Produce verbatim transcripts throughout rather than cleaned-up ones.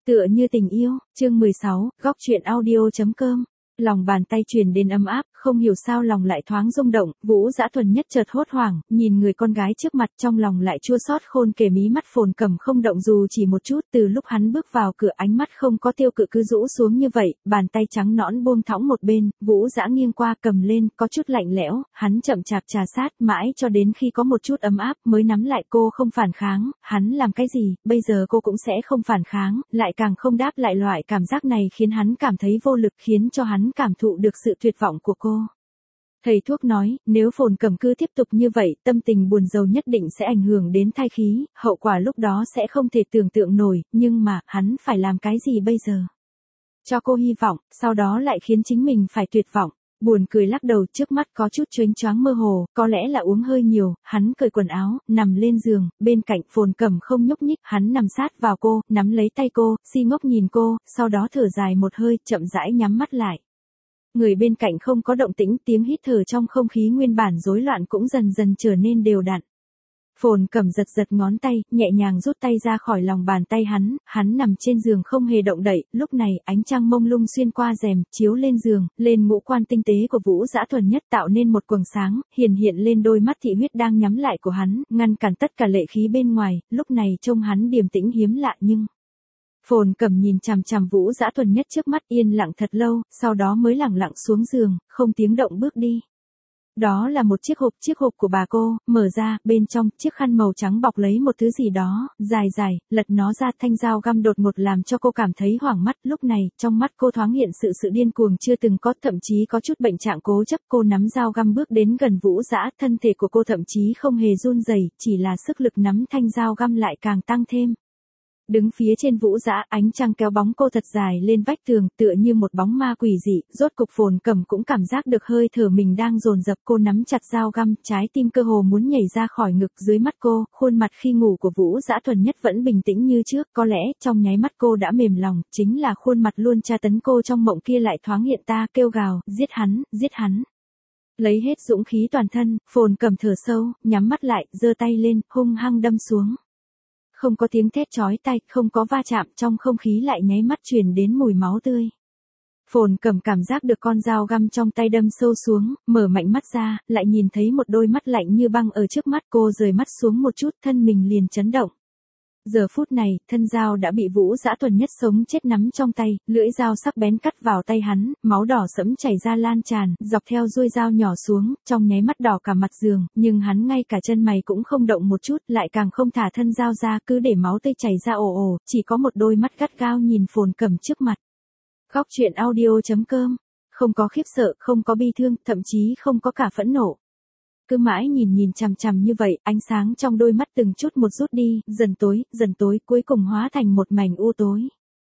Tựa như tình yêu, chương mười sáu, góc truyện audio.com. Lòng bàn tay truyền đến ấm áp, không hiểu sao lòng lại thoáng rung động, Vũ Dã Thuần Nhất chợt hốt hoảng, nhìn người con gái trước mặt trong lòng lại chua xót khôn kể mí mắt Phồn Cẩm không động dù chỉ một chút, từ lúc hắn bước vào cửa ánh mắt không có tiêu cự cứ rũ xuống như vậy, bàn tay trắng nõn buông thõng một bên, Vũ Dã nghiêng qua cầm lên, có chút lạnh lẽo, hắn chậm chạp trà sát mãi cho đến khi có một chút ấm áp mới nắm lại cô không phản kháng, hắn làm cái gì, bây giờ cô cũng sẽ không phản kháng, lại càng không đáp lại loại cảm giác này khiến hắn cảm thấy vô lực khiến cho hắn cảm thụ được sự tuyệt vọng của cô. Thầy thuốc nói, nếu Phồn Cẩm cứ tiếp tục như vậy, tâm tình buồn rầu nhất định sẽ ảnh hưởng đến thai khí, hậu quả lúc đó sẽ không thể tưởng tượng nổi, nhưng mà, hắn phải làm cái gì bây giờ? Cho cô hy vọng, sau đó lại khiến chính mình phải tuyệt vọng. Buồn cười lắc đầu, trước mắt có chút chớnh choáng mơ hồ, có lẽ là uống hơi nhiều, hắn cởi quần áo, nằm lên giường, bên cạnh Phồn Cẩm không nhúc nhích, hắn nằm sát vào cô, nắm lấy tay cô, si ngốc nhìn cô, sau đó thở dài một hơi, chậm rãi nhắm mắt lại. Người bên cạnh không có động tĩnh, tiếng hít thở trong không khí nguyên bản rối loạn cũng dần dần trở nên đều đặn. Phồn Cẩm giật giật ngón tay, nhẹ nhàng rút tay ra khỏi lòng bàn tay hắn, hắn nằm trên giường không hề động đậy, lúc này ánh trăng mông lung xuyên qua rèm, chiếu lên giường, lên ngũ quan tinh tế của Vũ Dã Thuần Nhất tạo nên một quầng sáng, hiển hiện lên đôi mắt thị huyết đang nhắm lại của hắn, ngăn cản tất cả lệ khí bên ngoài, lúc này trông hắn điềm tĩnh hiếm lạ nhưng... Phồn Cẩm nhìn chằm chằm Vũ Dã Thuần Nhất trước mắt yên lặng thật lâu, sau đó mới lẳng lặng xuống giường, không tiếng động bước đi. Đó là một chiếc hộp, chiếc hộp của bà cô, mở ra, bên trong, chiếc khăn màu trắng bọc lấy một thứ gì đó, dài dài, lật nó ra, thanh dao găm đột ngột làm cho cô cảm thấy hoảng mắt, lúc này, trong mắt cô thoáng hiện sự sự điên cuồng chưa từng có, thậm chí có chút bệnh trạng cố chấp, cô nắm dao găm bước đến gần Vũ Dã, thân thể của cô thậm chí không hề run rẩy, chỉ là sức lực nắm thanh dao găm lại càng tăng thêm. Đứng phía trên Vũ Dã, ánh trăng kéo bóng cô thật dài lên vách tường, tựa như một bóng ma quỷ dị, rốt cục Phồn Cẩm cũng cảm giác được hơi thở mình đang dồn dập, cô nắm chặt dao găm, trái tim cơ hồ muốn nhảy ra khỏi ngực, dưới mắt cô, khuôn mặt khi ngủ của Vũ Dã Thuần Nhất vẫn bình tĩnh như trước, có lẽ, trong nháy mắt cô đã mềm lòng, chính là khuôn mặt luôn tra tấn cô trong mộng kia lại thoáng hiện ta, kêu gào, giết hắn, giết hắn. Lấy hết dũng khí toàn thân, Phồn Cẩm thở sâu, nhắm mắt lại, giơ tay lên, hung hăng đâm xuống. Không có tiếng thét chói tai, không có va chạm, trong không khí lại nháy mắt truyền đến mùi máu tươi. Phồn Cẩm cảm giác được con dao găm trong tay đâm sâu xuống, mở mạnh mắt ra, lại nhìn thấy một đôi mắt lạnh như băng ở trước mắt, cô rời mắt xuống một chút, thân mình liền chấn động. Giờ phút này, thân dao đã bị Vũ Dã Thuần Nhất sống chết nắm trong tay, lưỡi dao sắc bén cắt vào tay hắn, máu đỏ sẫm chảy ra lan tràn, dọc theo ruôi dao nhỏ xuống, trong nháy mắt đỏ cả mặt giường, nhưng hắn ngay cả chân mày cũng không động một chút, lại càng không thả thân dao ra, cứ để máu tươi chảy ra ồ ồ, chỉ có một đôi mắt gắt gao nhìn Phồn Cẩm trước mặt. Góc truyện audio.com, không có khiếp sợ, không có bi thương, thậm chí không có cả phẫn nộ. Cứ mãi nhìn nhìn chằm chằm như vậy, ánh sáng trong đôi mắt từng chút một rút đi, dần tối, dần tối, cuối cùng hóa thành một mảnh u tối.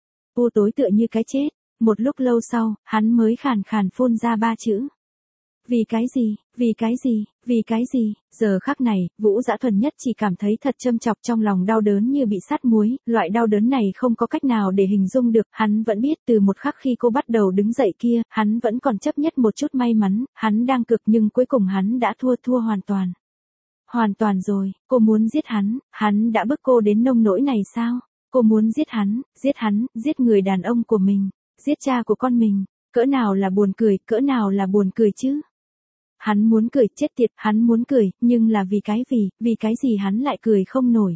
U tối tựa như cái chết, một lúc lâu sau, hắn mới khàn khàn phun ra ba chữ. Vì cái gì, vì cái gì, vì cái gì, giờ khắc này, Vũ Dã Thuần Nhất chỉ cảm thấy thật châm chọc trong lòng đau đớn như bị sát muối, loại đau đớn này không có cách nào để hình dung được, hắn vẫn biết từ một khắc khi cô bắt đầu đứng dậy kia, hắn vẫn còn chấp nhất một chút may mắn, hắn đang cực nhưng cuối cùng hắn đã thua thua hoàn toàn. Hoàn toàn rồi, cô muốn giết hắn, hắn đã bức cô đến nông nỗi này sao? Cô muốn giết hắn, giết hắn, giết người đàn ông của mình, giết cha của con mình, cỡ nào là buồn cười, cỡ nào là buồn cười chứ? Hắn muốn cười, chết tiệt, hắn muốn cười, nhưng là vì cái gì, vì cái gì hắn lại cười không nổi.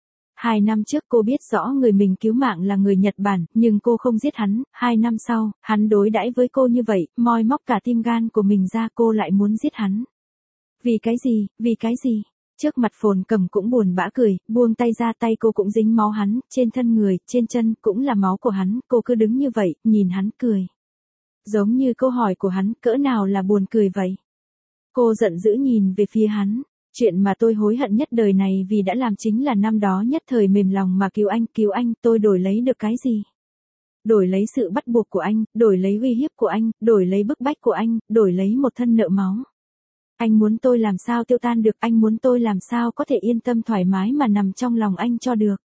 Hai năm trước cô biết rõ người mình cứu mạng là người Nhật Bản, nhưng cô không giết hắn, hai năm sau, hắn đối đãi với cô như vậy, moi móc cả tim gan của mình ra, cô lại muốn giết hắn. Vì cái gì, vì cái gì? Trước mặt Phồn Cẩm cũng buồn bã cười, buông tay ra, tay cô cũng dính máu hắn, trên thân người, trên chân, cũng là máu của hắn, cô cứ đứng như vậy, nhìn hắn cười. Giống như câu hỏi của hắn, cỡ nào là buồn cười vậy? Cô giận dữ nhìn về phía hắn, chuyện mà tôi hối hận nhất đời này vì đã làm chính là năm đó nhất thời mềm lòng mà cứu anh, cứu anh, tôi đổi lấy được cái gì? Đổi lấy sự bắt buộc của anh, đổi lấy uy hiếp của anh, đổi lấy bức bách của anh, đổi lấy một thân nợ máu. Anh muốn tôi làm sao tiêu tan được, anh muốn tôi làm sao có thể yên tâm thoải mái mà nằm trong lòng anh cho được.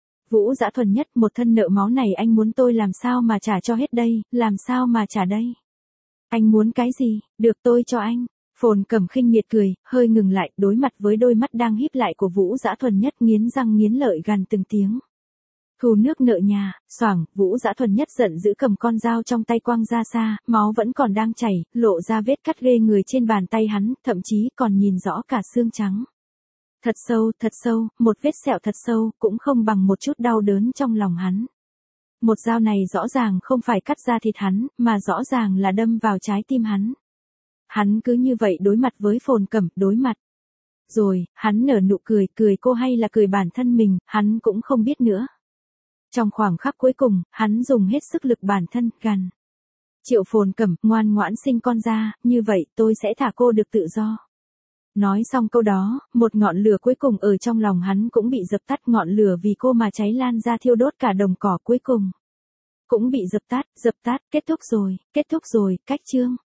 Vũ Dã Thuần Nhất, một thân nợ máu này anh muốn tôi làm sao mà trả cho hết đây, làm sao mà trả đây? Anh muốn cái gì, được tôi cho anh. Phồn Cẩm khinh miệt cười, hơi ngừng lại, đối mặt với đôi mắt đang híp lại của Vũ Dã Thuần Nhất, nghiến răng nghiến lợi gằn từng tiếng. Thu nước nợ nhà, xoảng, Vũ Dã Thuần nhất giận dữ cầm con dao trong tay quăng ra xa, máu vẫn còn đang chảy, lộ ra vết cắt ghê người trên bàn tay hắn, thậm chí còn nhìn rõ cả xương trắng. Thật sâu, thật sâu, một vết sẹo thật sâu, cũng không bằng một chút đau đớn trong lòng hắn. Một dao này rõ ràng không phải cắt ra thịt hắn, mà rõ ràng là đâm vào trái tim hắn. Hắn cứ như vậy đối mặt với Phồn Cẩm, đối mặt. Rồi, hắn nở nụ cười, cười cô hay là cười bản thân mình, hắn cũng không biết nữa. Trong khoảng khắc cuối cùng, hắn dùng hết sức lực bản thân, gằn. Triệu Phồn Cẩm, ngoan ngoãn sinh con ra, như vậy tôi sẽ thả cô được tự do. Nói xong câu đó, một ngọn lửa cuối cùng ở trong lòng hắn cũng bị dập tắt, ngọn lửa vì cô mà cháy lan ra thiêu đốt cả đồng cỏ cuối cùng. Cũng bị dập tắt, dập tắt, kết thúc rồi, kết thúc rồi, cách chương.